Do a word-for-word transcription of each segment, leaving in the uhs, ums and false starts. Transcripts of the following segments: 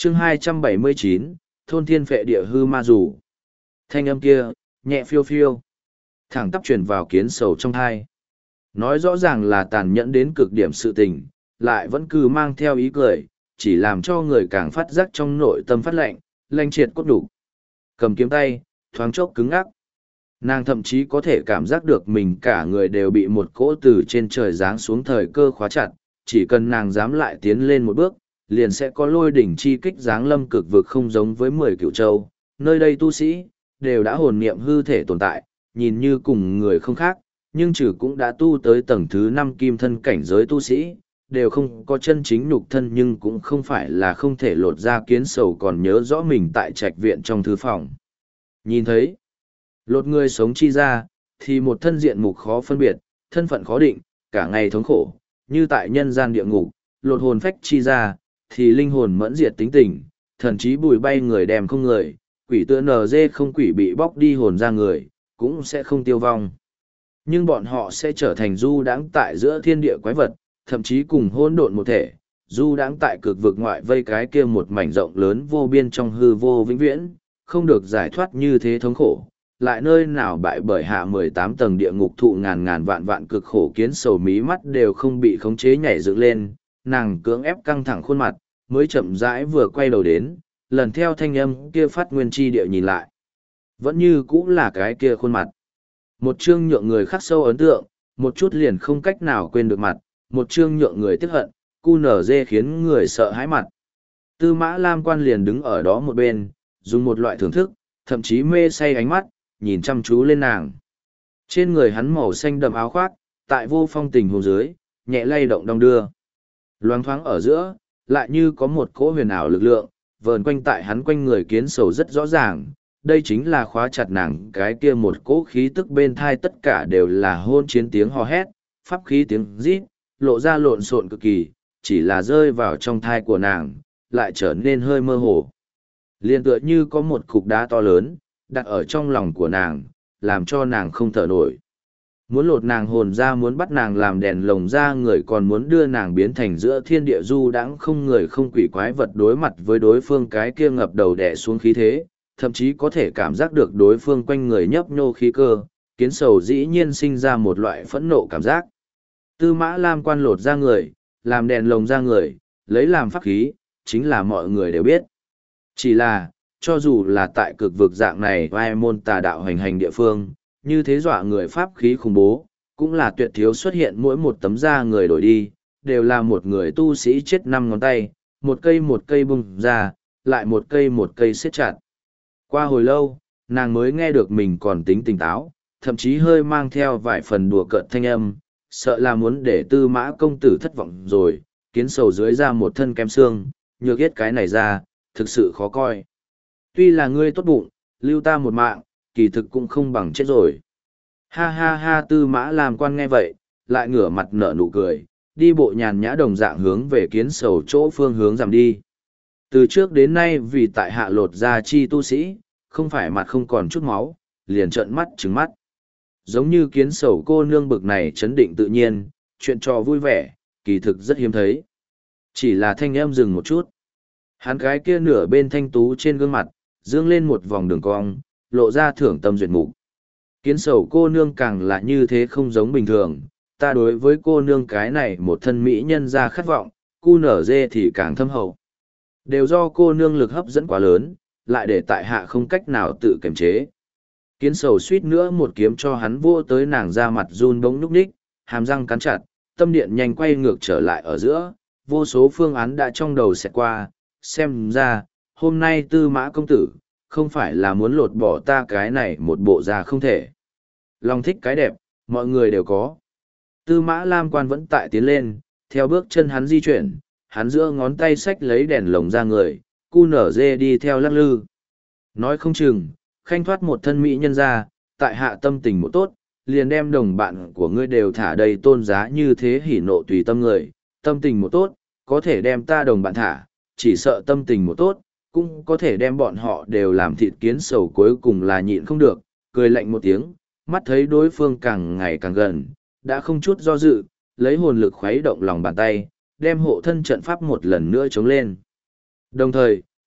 chương hai trăm bảy mươi chín, thôn thiên phệ địa hư ma rủ. Thanh âm kia, nhẹ phiêu phiêu, thẳng tắp truyền vào kiến sầu trong thai. Nói rõ ràng là tàn nhẫn đến cực điểm sự tình, lại vẫn cứ mang theo ý cười, chỉ làm cho người càng phát giác trong nội tâm phát lạnh, lanh triệt cốt đủ. Cầm kiếm tay, thoáng chốc cứng ngắc. Nàng thậm chí có thể cảm giác được mình cả người đều bị một cỗ từ trên trời giáng xuống thời cơ khóa chặt, chỉ cần nàng dám lại tiến lên một bước, liền sẽ có lôi đỉnh chi kích giáng lâm cực vực không giống với mười cựu châu. Nơi đây tu sĩ, đều đã hồn niệm hư thể tồn tại, nhìn như cùng người không khác, nhưng trừ cũng đã tu tới tầng thứ năm kim thân cảnh giới tu sĩ, đều không có chân chính nhục thân nhưng cũng không phải là không thể lột ra kiến sầu còn nhớ rõ mình tại trạch viện trong thư phòng. Nhìn thấy, lột người sống chi ra, thì một thân diện mục khó phân biệt, thân phận khó định, cả ngày thống khổ, như tại nhân gian địa ngục, lột hồn phách chi ra, thì linh hồn mẫn diệt tính tình, thần trí bùi bay người đem không người, quỷ tựa nờ dê không quỷ bị bóc đi hồn ra người, cũng sẽ không tiêu vong. Nhưng bọn họ sẽ trở thành du đãng tại giữa thiên địa quái vật, thậm chí cùng hỗn độn một thể, du đãng tại cực vực ngoại vây cái kia một mảnh rộng lớn vô biên trong hư vô vĩnh viễn, không được giải thoát như thế thống khổ. Lại nơi nào bại bởi hạ mười tám tầng địa ngục thụ ngàn ngàn vạn vạn cực khổ kiến sầu mí mắt đều không bị khống chế nhảy dựng lên, nàng cưỡng ép căng thẳng khuôn mặt, mới chậm rãi vừa quay đầu đến, lần theo thanh âm kia phát nguyên chi địa nhìn lại. Vẫn như cũng là cái kia khuôn mặt. Một chương nhượng người khắc sâu ấn tượng, một chút liền không cách nào quên được mặt, một chương nhượng người tiếc hận, cu nở dê khiến người sợ hãi mặt. Tư Mã Lam Quan liền đứng ở đó một bên, dùng một loại thưởng thức, thậm chí mê say ánh mắt, nhìn chăm chú lên nàng. Trên người hắn màu xanh đậm áo khoác, tại vô phong tình hồ dưới, nhẹ lay động đong đưa. Loáng thoáng ở giữa, lại như có một cỗ huyền ảo lực lượng, vờn quanh tại hắn quanh người kiến sầu rất rõ ràng. Đây chính là khóa chặt nàng cái kia một cỗ khí tức bên thai tất cả đều là hôn chiến tiếng hò hét, pháp khí tiếng rít, lộ ra lộn xộn cực kỳ, chỉ là rơi vào trong thai của nàng, lại trở nên hơi mơ hồ. Liên tựa như có một cục đá to lớn, đặt ở trong lòng của nàng, làm cho nàng không thở nổi. Muốn lột nàng hồn ra, muốn bắt nàng làm đèn lồng ra người, còn muốn đưa nàng biến thành giữa thiên địa du đãng không người không quỷ quái vật đối mặt với đối phương cái kia ngập đầu đè xuống khí thế, thậm chí có thể cảm giác được đối phương quanh người nhấp nhô khí cơ, kiến sầu dĩ nhiên sinh ra một loại phẫn nộ cảm giác. Tư Mã Lam Quan lột ra người, làm đèn lồng ra người, lấy làm pháp khí, chính là mọi người đều biết. Chỉ là, cho dù là tại cực vực dạng này vai môn tà đạo hành hành địa phương, như thế dọa người pháp khí khủng bố, cũng là tuyệt thiếu xuất hiện mỗi một tấm da người đổi đi, đều là một người tu sĩ chết năm ngón tay, một cây một cây bung ra, lại một cây một cây siết chặt. Qua hồi lâu, nàng mới nghe được mình còn tính tỉnh táo, thậm chí hơi mang theo vài phần đùa cợt thanh âm, sợ là muốn để Tư Mã công tử thất vọng rồi, kiến sầu dưới ra một thân kem xương, nhược yết cái này ra, thực sự khó coi. Tuy là ngươi tốt bụng, lưu ta một mạng, kỳ thực cũng không bằng chết rồi. Ha ha ha, Tư Mã Lam Quan nghe vậy, lại ngửa mặt nở nụ cười, đi bộ nhàn nhã đồng dạng hướng về kiến sầu chỗ phương hướng giảm đi. Từ trước đến nay vì tại hạ lột ra chi tu sĩ, không phải mặt không còn chút máu, liền trợn mắt trừng mắt. Giống như kiến sầu cô nương bực này chấn định tự nhiên, chuyện trò vui vẻ, kỳ thực rất hiếm thấy. Chỉ là thanh em dừng một chút. Hắn cái kia nửa bên thanh tú trên gương mặt, dương lên một vòng đường cong, lộ ra thưởng tâm duyệt mục. Kiến sầu cô nương càng là như thế không giống bình thường, ta đối với cô nương cái này một thân mỹ nhân ra khát vọng, cu nở dê thì càng thâm hậu. Đều do cô nương lực hấp dẫn quá lớn, lại để tại hạ không cách nào tự kiềm chế. Kiến sầu suýt nữa một kiếm cho hắn vô tới nàng ra mặt run bỗng núc ních, hàm răng cắn chặt, tâm điện nhanh quay ngược trở lại ở giữa, vô số phương án đã trong đầu xẹt qua, xem ra, hôm nay Tư Mã công tử, không phải là muốn lột bỏ ta cái này một bộ da không thể. Lòng thích cái đẹp, mọi người đều có. Tư Mã Lam Quan vẫn tại tiến lên, theo bước chân hắn di chuyển, hắn giữa ngón tay xách lấy đèn lồng ra người, cu nở dê đi theo lắc lư. Nói không chừng, khanh thoát một thân mỹ nhân ra, tại hạ tâm tình một tốt, liền đem đồng bạn của ngươi đều thả đầy tôn giá như thế hỉ nộ tùy tâm người, tâm tình một tốt, có thể đem ta đồng bạn thả, chỉ sợ tâm tình một tốt, cũng có thể đem bọn họ đều làm thịt kiến sầu cuối cùng là nhịn không được, cười lạnh một tiếng, mắt thấy đối phương càng ngày càng gần, đã không chút do dự, lấy hồn lực khuấy động lòng bàn tay, đem hộ thân trận pháp một lần nữa chống lên. Đồng thời,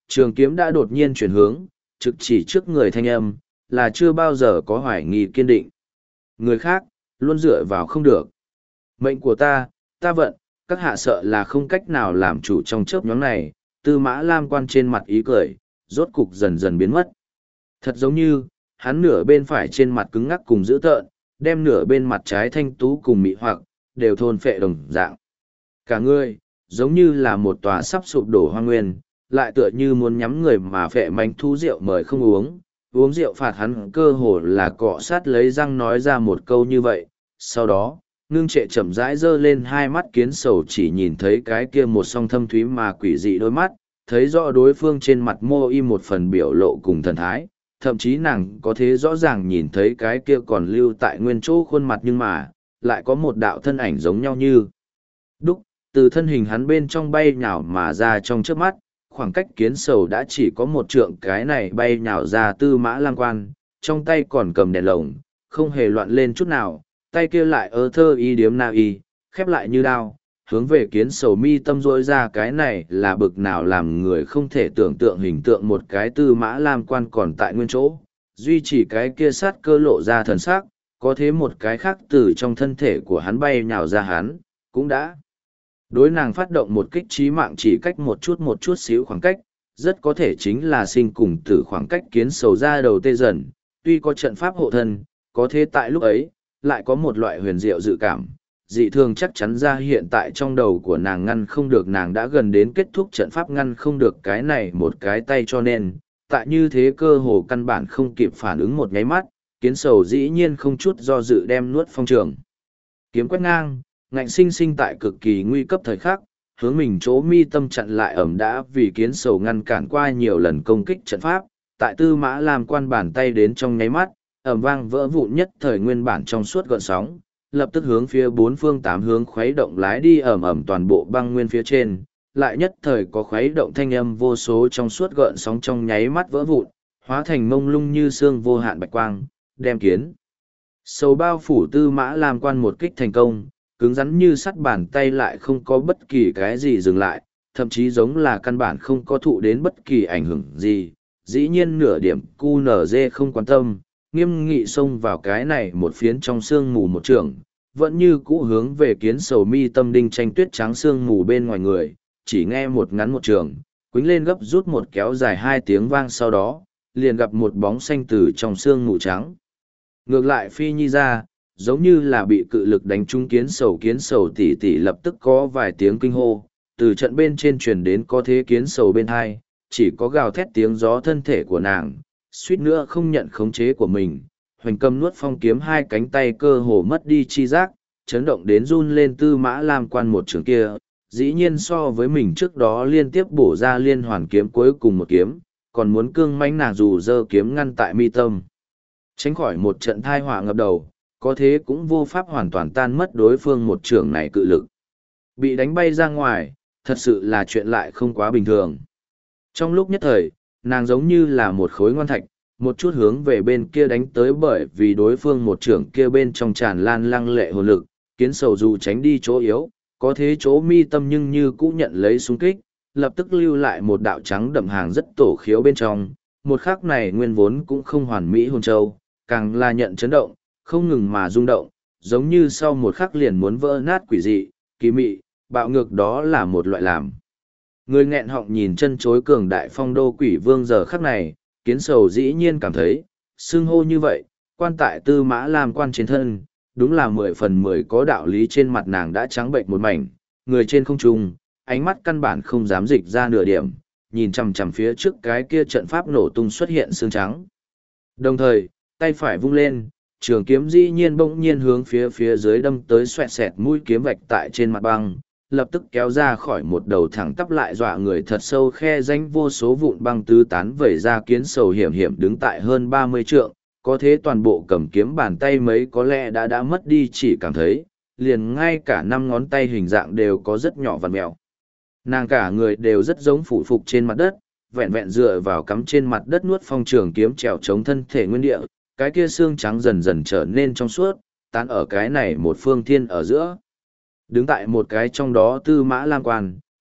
trường kiếm đã đột nhiên chuyển hướng, trực chỉ trước người thanh âm, là chưa bao giờ có hoài nghi kiên định. Người khác, luôn dựa vào không được. Mệnh của ta, ta vận, các hạ sợ là không cách nào làm chủ trong chớp nhóm này, Tư Mã Lam Quan trên mặt ý cười, rốt cục dần dần biến mất. Thật giống như, hắn nửa bên phải trên mặt cứng ngắc cùng dữ tợn, đem nửa bên mặt trái thanh tú cùng mị hoặc, đều thôn phệ đồng dạng. Cả người, giống như là một tòa sắp sụp đổ hoang nguyên, lại tựa như muốn nhắm người mà phệ mánh thu rượu mời không uống. Uống rượu phạt hắn cơ hồ là cọ sát lấy răng nói ra một câu như vậy. Sau đó, ngưng trệ chậm rãi giơ lên hai mắt kiến sầu chỉ nhìn thấy cái kia một song thâm thúy mà quỷ dị đôi mắt, thấy rõ đối phương trên mặt mô y một phần biểu lộ cùng thần thái, thậm chí nàng có thể rõ ràng nhìn thấy cái kia còn lưu tại nguyên chỗ khuôn mặt nhưng mà, lại có một đạo thân ảnh giống nhau như đúc, từ thân hình hắn bên trong bay nhào mà ra trong trước mắt, khoảng cách kiến sầu đã chỉ có một trượng cái này bay nhào ra Tư Mã Lam Quan, trong tay còn cầm đèn lồng, không hề loạn lên chút nào, tay kia lại ơ thơ y điếm na y, khép lại như đao, hướng về kiến sầu mi tâm rỗi ra cái này là bực nào làm người không thể tưởng tượng hình tượng một cái Tư Mã Lam Quan còn tại nguyên chỗ, duy chỉ cái kia sát cơ lộ ra thần sắc, có thế một cái khác từ trong thân thể của hắn bay nhào ra hắn, cũng đã đối nàng phát động một kích trí mạng chỉ cách một chút một chút xíu khoảng cách, rất có thể chính là sinh cùng tử khoảng cách kiến sầu ra đầu tê dần, tuy có trận pháp hộ thân, có thế tại lúc ấy, lại có một loại huyền diệu dự cảm, dị thường chắc chắn ra hiện tại trong đầu của nàng ngăn không được nàng đã gần đến kết thúc trận pháp ngăn không được cái này một cái tay cho nên, tại như thế cơ hồ căn bản không kịp phản ứng một nháy mắt, kiến sầu dĩ nhiên không chút do dự đem nuốt phong trường. Kiếm quét ngang, ngạnh sinh sinh tại cực kỳ nguy cấp thời khắc, hướng mình chỗ mi tâm chặn lại ẩm đã vì kiến sầu ngăn cản qua nhiều lần công kích trận pháp, tại Tư Mã Lam Quan bàn tay đến trong nháy mắt, ẩm vang vỡ vụn nhất thời nguyên bản trong suốt gợn sóng, lập tức hướng phía bốn phương tám hướng khuấy động lái đi ẩm ẩm toàn bộ băng nguyên phía trên, lại nhất thời có khuấy động thanh âm vô số trong suốt gợn sóng trong nháy mắt vỡ vụn, hóa thành mông lung như xương vô hạn bạch quang, đem kiến sầu bao phủ Tư Mã Lam Quan một kích thành công, cứng rắn như sắt bàn tay lại không có bất kỳ cái gì dừng lại, thậm chí giống là căn bản không có thụ đến bất kỳ ảnh hưởng gì, dĩ nhiên nửa điểm cu nở dê không quan tâm, nghiêm nghị xông vào cái này một phiến trong sương mù một trường, vẫn như cũ hướng về kiến sầu mi tâm đinh tranh tuyết trắng sương mù bên ngoài người, chỉ nghe một ngắn một trường, quính lên gấp rút một kéo dài hai tiếng vang sau đó, liền gặp một bóng xanh từ trong sương mù trắng. Ngược lại phi nhi ra, giống như là bị cự lực đánh trúng kiến sầu kiến sầu tỉ tỉ lập tức có vài tiếng kinh hô, từ trận bên trên truyền đến có thế kiến sầu bên hai, chỉ có gào thét tiếng gió thân thể của nàng, suýt nữa không nhận khống chế của mình, hoành cầm nuốt phong kiếm hai cánh tay cơ hồ mất đi chi giác, chấn động đến run lên Tư Mã Lam Quan một trường kia, dĩ nhiên so với mình trước đó liên tiếp bổ ra liên hoàn kiếm cuối cùng một kiếm, còn muốn cương mãnh nàng dù dơ kiếm ngăn tại mi tâm. Tránh khỏi một trận thai họa ngập đầu, có thế cũng vô pháp hoàn toàn tan mất đối phương một trường này cự lực. Bị đánh bay ra ngoài, thật sự là chuyện lại không quá bình thường. Trong lúc nhất thời, nàng giống như là một khối ngoan thạch, một chút hướng về bên kia đánh tới bởi vì đối phương một trưởng kia bên trong tràn lan lăng lệ hồn lực, kiến sầu dù tránh đi chỗ yếu, có thế chỗ mi tâm nhưng như cũ nhận lấy xung kích, lập tức lưu lại một đạo trắng đậm hàng rất tổ khiếu bên trong, một khắc này nguyên vốn cũng không hoàn mỹ hồn châu, càng là nhận chấn động, không ngừng mà rung động, giống như sau một khắc liền muốn vỡ nát quỷ dị, kỳ mị, bạo ngược đó là một loại làm. Người nghẹn họng nhìn chân chối cường đại phong đô quỷ vương giờ khắc này, kiến sầu dĩ nhiên cảm thấy, xưng hô như vậy, quan tại Tư Mã Lam Quan trên thân, đúng là mười phần mười có đạo lý trên mặt nàng đã trắng bệnh một mảnh, người trên không trung, ánh mắt căn bản không dám dịch ra nửa điểm, nhìn chằm chằm phía trước cái kia trận pháp nổ tung xuất hiện xương trắng. Đồng thời, tay phải vung lên, trường kiếm dĩ nhiên bỗng nhiên hướng phía phía dưới đâm tới xoẹt xẹt mũi kiếm vạch tại trên mặt băng, lập tức kéo ra khỏi một đầu thẳng tắp lại dọa người thật sâu khe danh vô số vụn băng tứ tán vẩy ra kiến sầu hiểm hiểm đứng tại hơn ba mươi trượng, có thế toàn bộ cầm kiếm bàn tay mấy có lẽ đã đã mất đi chỉ cảm thấy, liền ngay cả năm ngón tay hình dạng đều có rất nhỏ vằn mèo. Nàng cả người đều rất giống phủ phục trên mặt đất, vẹn vẹn dựa vào cắm trên mặt đất nuốt phong trường kiếm trèo chống thân thể nguyên địa, cái kia xương trắng dần dần trở nên trong suốt, tán ở cái này một phương thiên ở giữa. Đứng tại một cái trong đó Tư Mã Lam Quan,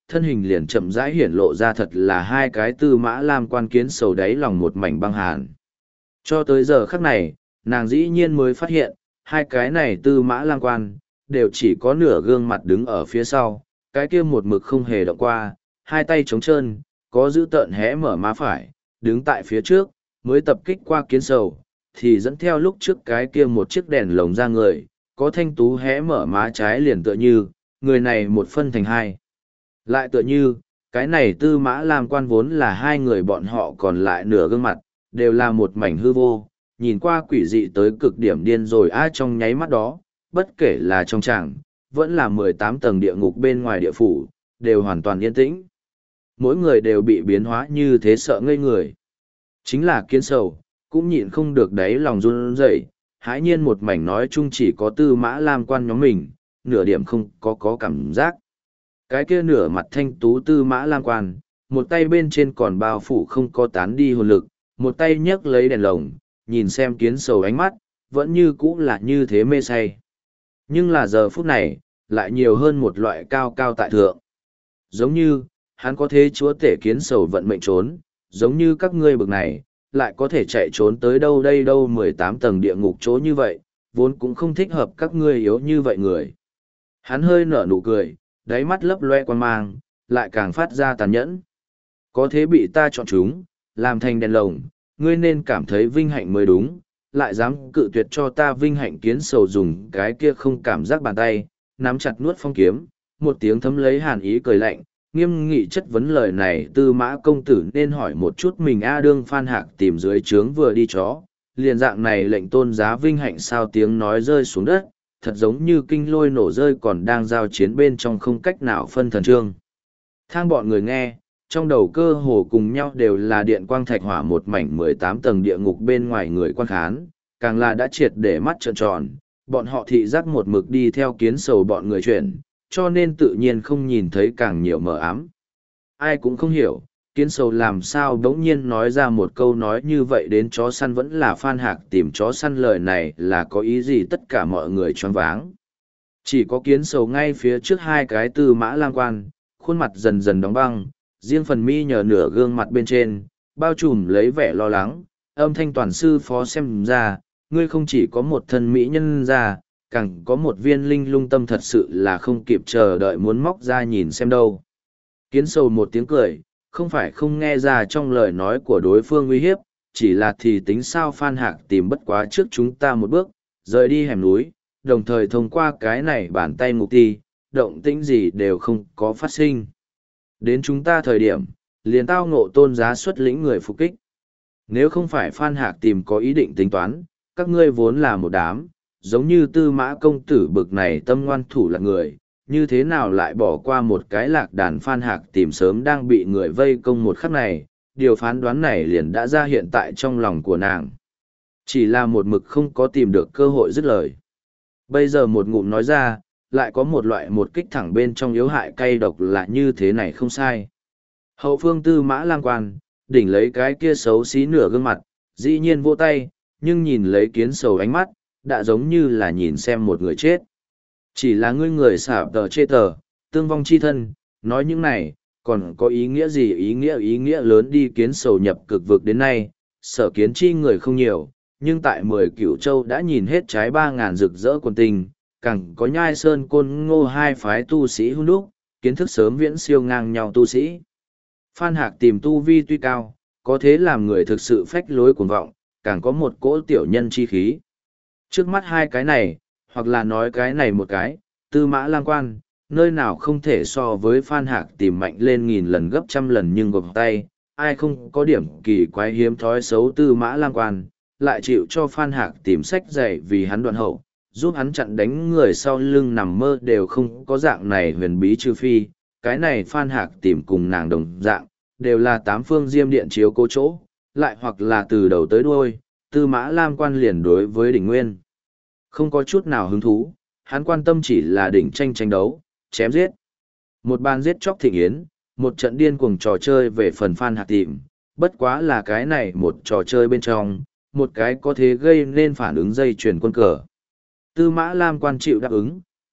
thân hình liền chậm rãi hiển lộ ra thật là hai cái tư mã lam quan kiến sầu đáy lòng một mảnh băng hàn. Cho tới giờ khắc này, nàng dĩ nhiên mới phát hiện, hai cái này tư mã lam quan, đều chỉ có nửa gương mặt đứng ở phía sau, cái kia một mực không hề động qua, hai tay trống trơn, có giữ tợn hé mở má phải, đứng tại phía trước, mới tập kích qua kiến sầu, thì dẫn theo lúc trước cái kia một chiếc đèn lồng ra người, có thanh tú hé mở má trái liền tựa như, người này một phân thành hai. Lại tựa như, cái này tư mã lam quan vốn là hai người bọn họ còn lại nửa gương mặt, đều là một mảnh hư vô, nhìn qua quỷ dị tới cực điểm điên rồi ai trong nháy mắt đó, bất kể là trong tràng, vẫn là mười tám tầng địa ngục bên ngoài địa phủ, đều hoàn toàn yên tĩnh. Mỗi người đều bị biến hóa như thế sợ ngây người. Chính là kiến sầu, cũng nhịn không được đáy lòng run rẩy, hãi nhiên một mảnh nói chung chỉ có tư mã lam quan nhóm mình, nửa điểm không có có cảm giác. Cái kia nửa mặt thanh tú tư mã lam quan, một tay bên trên còn bao phủ không có tán đi hồn lực, một tay nhấc lấy đèn lồng, nhìn xem kiến sầu ánh mắt, vẫn như cũ là như thế mê say. Nhưng là giờ phút này, lại nhiều hơn một loại cao cao tại thượng. Giống như, hắn có thế chúa tể kiến sầu vận mệnh trốn, giống như các ngươi bực này, lại có thể chạy trốn tới đâu đây đâu mười tám tầng địa ngục chỗ như vậy, vốn cũng không thích hợp các ngươi yếu như vậy người. Hắn hơi nở nụ cười, đáy mắt lấp loe quan mang, lại càng phát ra tàn nhẫn. Có thế bị ta chọn chúng, làm thành đèn lồng, ngươi nên cảm thấy vinh hạnh mới đúng, lại dám cự tuyệt cho ta vinh hạnh kiến sầu dùng cái kia không cảm giác bàn tay, nắm chặt nuốt phong kiếm, một tiếng thấm lấy hàn ý cười lạnh, nghiêm nghị chất vấn lời này tư mã công tử nên hỏi một chút mình A đương Phan Hạc tìm dưới trướng vừa đi chó, liền dạng này lệnh tôn giá vinh hạnh sao tiếng nói rơi xuống đất, thật giống như kinh lôi nổ rơi còn đang giao chiến bên trong không cách nào phân thần trương. Thang bọn người nghe, trong đầu cơ hồ cùng nhau đều là điện quang thạch hỏa một mảnh mười tám tầng địa ngục bên ngoài người quan khán, càng là đã triệt để mắt trợn tròn, bọn họ thị giác một mực đi theo kiến sầu bọn người chuyển, cho nên tự nhiên không nhìn thấy càng nhiều mờ ám. Ai cũng không hiểu, kiến sầu làm sao đống nhiên nói ra một câu nói như vậy đến chó săn vẫn là Phan Hạc tìm chó săn lời này là có ý gì tất cả mọi người choáng váng. Chỉ có kiến sầu ngay phía trước hai cái tư mã lang quan, khuôn mặt dần dần đóng băng, riêng phần mi nhờ nửa gương mặt bên trên, bao trùm lấy vẻ lo lắng, âm thanh toàn sư phó xem ra, ngươi không chỉ có một thân mỹ nhân ra, càng có một viên linh lung tâm thật sự là không kịp chờ đợi muốn móc ra nhìn xem đâu. Kiến sầu một tiếng cười, không phải không nghe ra trong lời nói của đối phương uy hiếp, chỉ là thì tính sao Phan Hạc tìm bất quá trước chúng ta một bước, rời đi hẻm núi, đồng thời thông qua cái này bàn tay ngục ti, động tĩnh gì đều không có phát sinh. Đến chúng ta thời điểm, liền tao ngộ tôn giá xuất lĩnh người phục kích. Nếu không phải Phan Hạc tìm có ý định tính toán, các ngươi vốn là một đám, giống như tư mã công tử bực này tâm ngoan thủ là người, như thế nào lại bỏ qua một cái lạc đàn Phan Hạc tìm sớm đang bị người vây công một khắc này, điều phán đoán này liền đã ra hiện tại trong lòng của nàng. Chỉ là một mực không có tìm được cơ hội dứt lời. Bây giờ một ngụm nói ra, lại có một loại một kích thẳng bên trong yếu hại cay độc là như thế này không sai. Hậu phương tư mã lang quan, đỉnh lấy cái kia xấu xí nửa gương mặt, dĩ nhiên vỗ tay, nhưng nhìn lấy kiến sầu ánh mắt, đã giống như là nhìn xem một người chết. Chỉ là ngươi người xả tờ chê tờ, tương vong chi thân, nói những này, còn có ý nghĩa gì ý nghĩa ý nghĩa lớn đi kiến sầu nhập cực vực đến nay, sở kiến chi người không nhiều, nhưng tại mười cửu châu đã nhìn hết trái ba ngàn rực rỡ quần tình, càng có nhai sơn côn ngô hai phái tu sĩ hung đúc, kiến thức sớm viễn siêu ngang nhau tu sĩ. Phan Hạc tìm tu vi tuy cao, có thế làm người thực sự phách lối cuồng vọng, càng có một cỗ tiểu nhân chi khí. Trước mắt hai cái này, hoặc là nói cái này một cái, tư mã lang quan, nơi nào không thể so với Phan Hạc tìm mạnh lên nghìn lần gấp trăm lần nhưng gộp tay, ai không có điểm kỳ quái hiếm thói xấu tư mã lang quan, lại chịu cho Phan Hạc tìm sách dạy vì hắn đoạn hậu, giúp hắn chặn đánh người sau lưng nằm mơ đều không có dạng này huyền bí trừ phi, cái này Phan Hạc tìm cùng nàng đồng dạng, đều là tám phương diêm điện chiếu cố chỗ, lại hoặc là từ đầu tới đuôi, tư mã lam quan liền đối với đỉnh nguyên. Không có chút nào hứng thú, hắn quan tâm chỉ là đỉnh tranh tranh đấu, chém giết. Một bàn giết chóc thịnh yến, một trận điên cuồng trò chơi về phần Phan Hạc tìm, bất quá là cái này một trò chơi bên trong, một cái có thể gây nên phản ứng dây chuyển quân cờ. Tư mã lam quan chịu đáp ứng,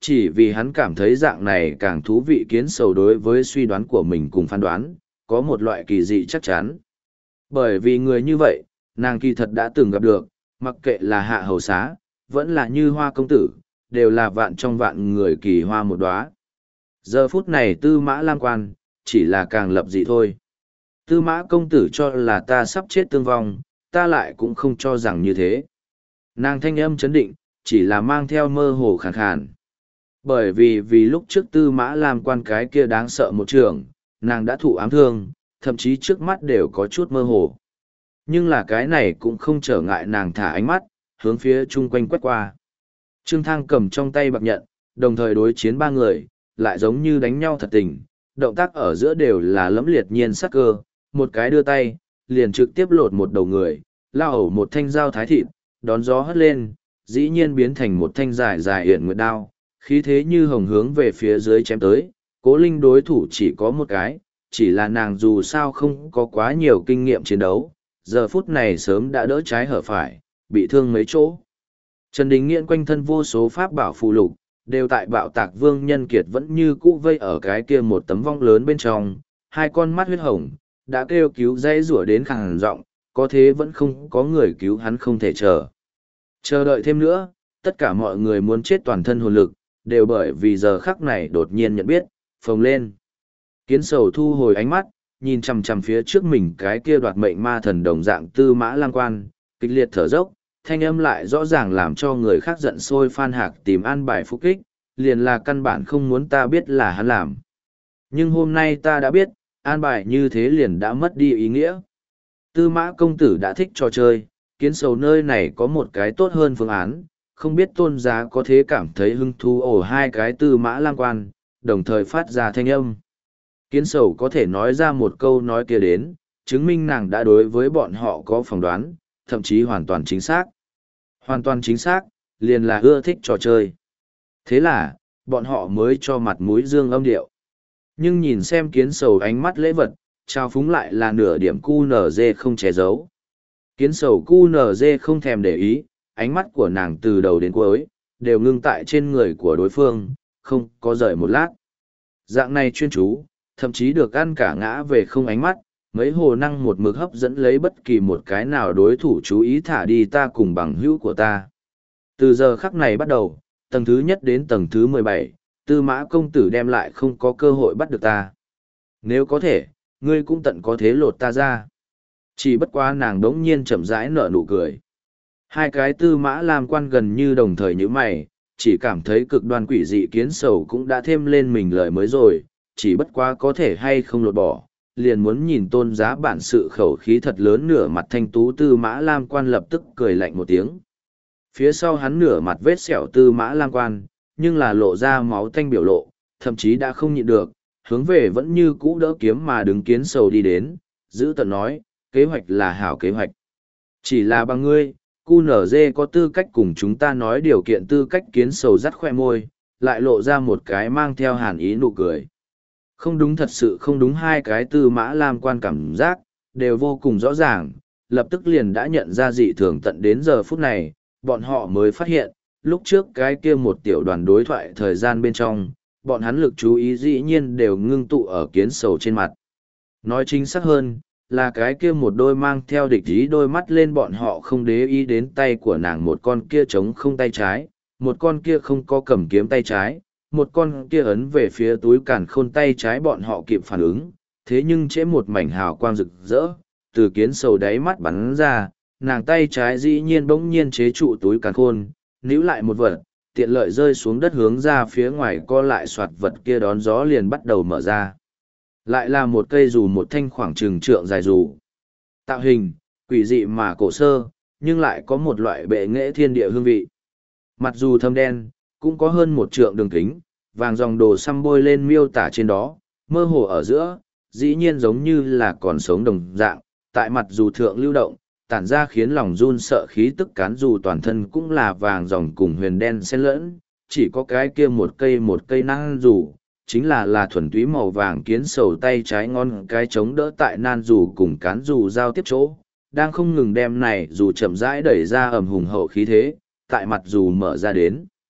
chỉ vì hắn cảm thấy dạng này càng thú vị. Kiến sầu đối với suy đoán của mình cùng phán đoán, có một loại kỳ dị chắc chắn. Bởi vì người như vậy, nàng kỳ thật đã từng gặp được, mặc kệ là hạ hầu xá, vẫn là như hoa công tử, đều là vạn trong vạn người kỳ hoa một đóa. Giờ phút này Tư Mã Lam Quan, chỉ là càng lập dị thôi. Tư Mã công tử cho là ta sắp chết tương vong, ta lại cũng không cho rằng như thế. Nàng thanh âm chấn định, chỉ là mang theo mơ hồ khàn khàn. Bởi vì vì lúc trước Tư Mã Lam Quan cái kia đáng sợ một trường, nàng đã thụ ám thương, thậm chí trước mắt đều có chút mơ hồ. Nhưng là cái này cũng không trở ngại nàng thả ánh mắt, hướng phía chung quanh quét qua. Trương Thang cầm trong tay bạc nhận, đồng thời đối chiến ba người, lại giống như đánh nhau thật tình, động tác ở giữa đều là lẫm liệt nhiên sắc cơ, một cái đưa tay, liền trực tiếp lột một đầu người, lao ẩu một thanh dao thái thịt, đón gió hất lên, dĩ nhiên biến thành một thanh dài dài hiển nguyệt đao, khí thế như hồng hướng về phía dưới chém tới. Cố Linh đối thủ chỉ có một cái, chỉ là nàng dù sao không có quá nhiều kinh nghiệm chiến đấu, giờ phút này sớm đã đỡ trái hở phải, bị thương mấy chỗ. Trần Đình Nghiễn quanh thân vô số pháp bảo phù lục, đều tại bạo tạc vương nhân kiệt vẫn như cũ vây ở cái kia một tấm vong lớn bên trong, hai con mắt huyết hồng, đã kêu cứu dãy rủa đến khàn giọng, có thế vẫn không có người cứu hắn không thể chờ. Chờ đợi thêm nữa, tất cả mọi người muốn chết toàn thân hồn lực, đều bởi vì giờ khắc này đột nhiên nhận biết, phồng lên. Kiến sầu thu hồi ánh mắt, nhìn chằm chằm phía trước mình cái kia đoạt mệnh ma thần đồng dạng Tư Mã Lam Quan, kịch liệt thở dốc, thanh âm lại rõ ràng làm cho người khác giận sôi. Phan Hạc tìm an bài phục kích, liền là căn bản không muốn ta biết là hắn làm. Nhưng hôm nay ta đã biết, an bài như thế liền đã mất đi ý nghĩa. Tư Mã công tử đã thích trò chơi, kiến sầu nơi này có một cái tốt hơn phương án, không biết tôn giá có thế cảm thấy hứng thú. Ổ hai cái Tư Mã Lam Quan, đồng thời phát ra thanh âm. Kiến sầu có thể nói ra một câu nói kia đến, chứng minh nàng đã đối với bọn họ có phỏng đoán, thậm chí hoàn toàn chính xác. Hoàn toàn chính xác, liền là ưa thích trò chơi. Thế là, bọn họ mới cho mặt mũi dương âm điệu. Nhưng nhìn xem kiến sầu ánh mắt lễ vật, trao phúng lại là nửa điểm cu nở dê không che giấu. Kiến sầu cu nở dê không thèm để ý, ánh mắt của nàng từ đầu đến cuối, đều ngưng tại trên người của đối phương, không có rời một lát. Dạng này chuyên chú, thậm chí được ăn cả ngã về không ánh mắt, mấy hồ năng một mực hấp dẫn lấy bất kỳ một cái nào đối thủ chú ý thả đi ta cùng bằng hữu của ta. Từ giờ khắc này bắt đầu, tầng thứ nhất đến tầng thứ mười bảy, Tư Mã công tử đem lại không có cơ hội bắt được ta. Nếu có thể, ngươi cũng tận có thế lột ta ra. Chỉ bất quá nàng đống nhiên chậm rãi nở nụ cười. Hai cái Tư Mã Lam Quan gần như đồng thời như mày, chỉ cảm thấy cực đoan quỷ dị. Kiến sầu cũng đã thêm lên mình lời mới rồi, chỉ bất quá có thể hay không lột bỏ, liền muốn nhìn tôn giá bản sự. Khẩu khí thật lớn nửa mặt thanh tú Tư Mã Lam Quan lập tức cười lạnh một tiếng. Phía sau hắn nửa mặt vết sẹo Tư Mã Lam Quan, nhưng là lộ ra máu tanh biểu lộ, thậm chí đã không nhịn được, hướng về vẫn như cũ đỡ kiếm mà đứng kiến sầu đi đến, giữ tận nói, kế hoạch là hảo kế hoạch. Chỉ là bằng ngươi, cu nở dê có tư cách cùng chúng ta nói điều kiện. Tư cách kiến sầu rắt khoe môi, lại lộ ra một cái mang theo hàn ý nụ cười. Không đúng, thật sự không đúng. Hai cái Tư Mã Lam Quan cảm giác, đều vô cùng rõ ràng, lập tức liền đã nhận ra dị thường. Tận đến giờ phút này, bọn họ mới phát hiện, lúc trước cái kia một tiểu đoàn đối thoại thời gian bên trong, bọn hắn lực chú ý dĩ nhiên đều ngưng tụ ở kiến sầu trên mặt. Nói chính xác hơn, là cái kia một đôi mang theo địch ý đôi mắt lên. Bọn họ không để ý đến tay của nàng, một con kia trống không tay trái, một con kia không có cầm kiếm tay trái, một con kia ấn về phía túi càn khôn tay trái. Bọn họ kịp phản ứng, thế nhưng trễ một mảnh hào quang rực rỡ từ kiến sầu đáy mắt bắn ra, nàng tay trái dĩ nhiên bỗng nhiên chế trụ túi càn khôn, níu lại một vật, tiện lợi rơi xuống đất hướng ra phía ngoài co lại soạt, vật kia đón gió liền bắt đầu mở ra. Lại là một cây dù, một thanh khoảng trừng trượng dài dù. Tạo hình, quỷ dị mà cổ sơ, nhưng lại có một loại bệ nghệ thiên địa hương vị. Mặt dù thâm đen, cũng có hơn một trượng đường kính, vàng dòng đồ xăm bôi lên miêu tả trên đó, mơ hồ ở giữa, dĩ nhiên giống như là còn sống đồng dạng, tại mặt dù thượng lưu động, tản ra khiến lòng run sợ khí tức. Cán dù toàn thân cũng là vàng dòng cùng huyền đen xen lẫn, chỉ có cái kia một cây một cây nan dù, chính là là thuần túy màu vàng. Kiến sầu tay trái ngon cái chống đỡ tại nan dù cùng cán dù giao tiếp chỗ, đang không ngừng đem này dù chậm rãi đẩy ra ầm hùng hậu khí thế, tại mặt dù mở ra đến.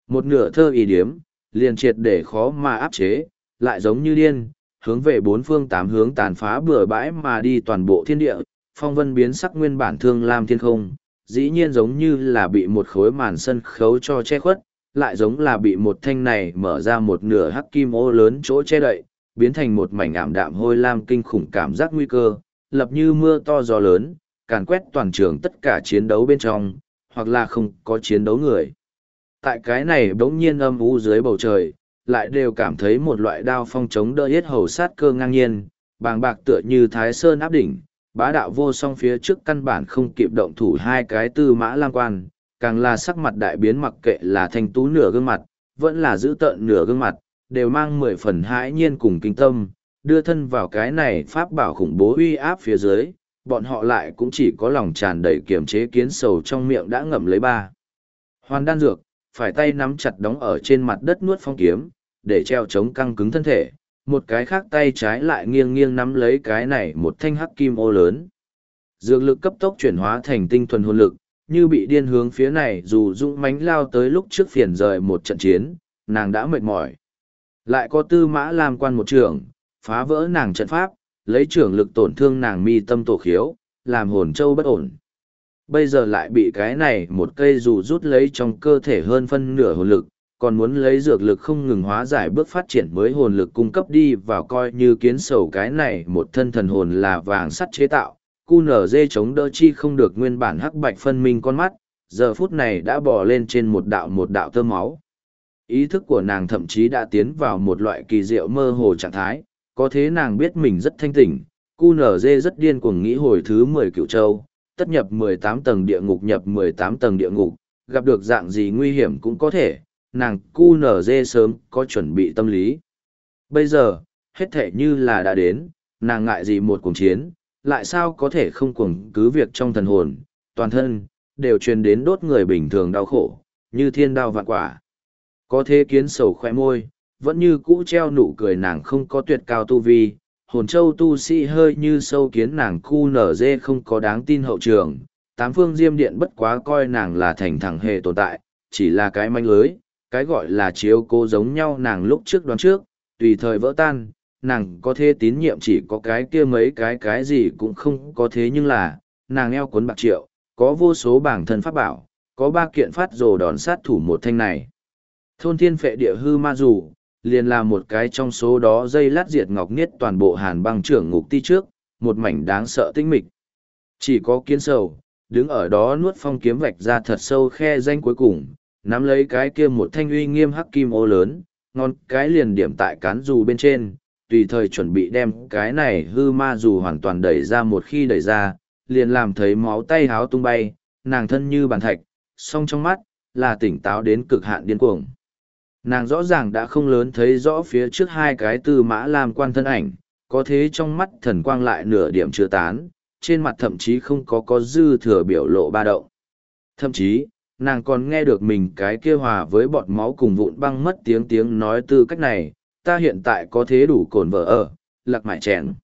Một nửa thơ ý điếm, liền triệt để khó mà áp chế, lại giống như điên, hướng về bốn phương tám hướng tàn phá bừa bãi mà đi toàn bộ thiên địa, phong vân biến sắc nguyên bản thương lam thiên không, dĩ nhiên giống như là bị một khối màn sân khấu cho che khuất, lại giống là bị một thanh này mở ra một nửa hắc kim ô lớn chỗ che đậy, biến thành một mảnh ảm đạm hôi lam kinh khủng cảm giác nguy cơ, lập như mưa to gió lớn, càn quét toàn trường tất cả chiến đấu bên trong, hoặc là không có chiến đấu người. Tại cái này bỗng nhiên âm u dưới bầu trời, lại đều cảm thấy một loại đao phong chống đỡ hết hầu sát cơ ngang nhiên, bàng bạc tựa như thái sơn áp đỉnh, bá đạo vô song phía trước căn bản không kịp động thủ hai cái tư mã lam quan, càng là sắc mặt đại biến mặc kệ là thanh tú nửa gương mặt, vẫn là giữ tợn nửa gương mặt, đều mang mười phần hãi nhiên cùng kinh tâm, đưa thân vào cái này pháp bảo khủng bố uy áp phía dưới, bọn họ lại cũng chỉ có lòng tràn đầy kiềm chế kiến sầu trong miệng đã ngậm lấy ba. Hoàn đan dược, phải tay nắm chặt đóng ở trên mặt đất nuốt phong kiếm, để treo chống căng cứng thân thể, một cái khác tay trái lại nghiêng nghiêng nắm lấy cái này một thanh hắc kim ô lớn. Dược lực cấp tốc chuyển hóa thành tinh thuần hồn lực, như bị điên hướng phía này dù dũng mãnh lao tới lúc trước phiền rời một trận chiến, nàng đã mệt mỏi. Lại có tư mã làm quan một trường, phá vỡ nàng trận pháp, lấy trưởng lực tổn thương nàng mi tâm tổ khiếu, làm hồn châu bất ổn. Bây giờ lại bị cái này một cây dù rút lấy trong cơ thể hơn phân nửa hồn lực, còn muốn lấy dược lực không ngừng hóa giải bước phát triển mới hồn lực cung cấp đi vào coi như kiến sầu cái này một thân thần hồn là vàng sắt chế tạo, cu nở dê chống đỡ chi không được nguyên bản hắc bạch phân minh con mắt, giờ phút này đã bò lên trên một đạo một đạo tơ máu. Ý thức của nàng thậm chí đã tiến vào một loại kỳ diệu mơ hồ trạng thái, có thế nàng biết mình rất thanh tỉnh, cu nở dê rất điên cuồng nghĩ hồi thứ mười cựu châu, tất nhập mười tám tầng địa ngục nhập mười tám tầng địa ngục, gặp được dạng gì nguy hiểm cũng có thể, nàng cu nở dê sớm có chuẩn bị tâm lý. Bây giờ, hết thể như là đã đến, nàng ngại gì một cuộc chiến, lại sao có thể không cuồng cứ việc trong thần hồn, toàn thân, đều truyền đến đốt người bình thường đau khổ, như thiên đao vạn quả. Có thế kiến sầu khoe môi, vẫn như cũ treo nụ cười nàng không có tuyệt cao tu vi, hồn châu tu sĩ hơi như sâu kiến nàng cu nở dê không có đáng tin hậu trường, tám phương diêm điện bất quá coi nàng là thành thẳng hề tồn tại, chỉ là cái manh lưới, cái gọi là chiếu cố giống nhau nàng lúc trước đoán trước, tùy thời vỡ tan, nàng có thế tín nhiệm chỉ có cái kia mấy cái cái gì cũng không có thế nhưng là, nàng eo cuốn bạc triệu, có vô số bảng thân pháp bảo, có ba kiện phát rồ đòn sát thủ một thanh này. Thôn thiên phệ địa hư ma dù, liền là một cái trong số đó dây lát diệt ngọc niết toàn bộ hàn băng trưởng ngục ti trước, một mảnh đáng sợ tinh mịch. Chỉ có kiến sầu, đứng ở đó nuốt phong kiếm vạch ra thật sâu khe danh cuối cùng, nắm lấy cái kia một thanh uy nghiêm hắc kim ô lớn, ngon cái liền điểm tại cán dù bên trên, tùy thời chuẩn bị đem cái này hư ma dù hoàn toàn đẩy ra một khi đẩy ra, liền làm thấy máu tay háo tung bay, nàng thân như bàn thạch, song trong mắt, là tỉnh táo đến cực hạn điên cuồng. Nàng rõ ràng đã không lớn thấy rõ phía trước hai cái tư mã làm quan thân ảnh, có thế trong mắt thần quang lại nửa điểm chưa tán, trên mặt thậm chí không có có dư thừa biểu lộ ba động. Thậm chí, nàng còn nghe được mình cái kia hòa với bọt máu cùng vụn băng mất tiếng tiếng nói tư cách này, ta hiện tại có thế đủ cồn vợ ở, lạc mại chèn.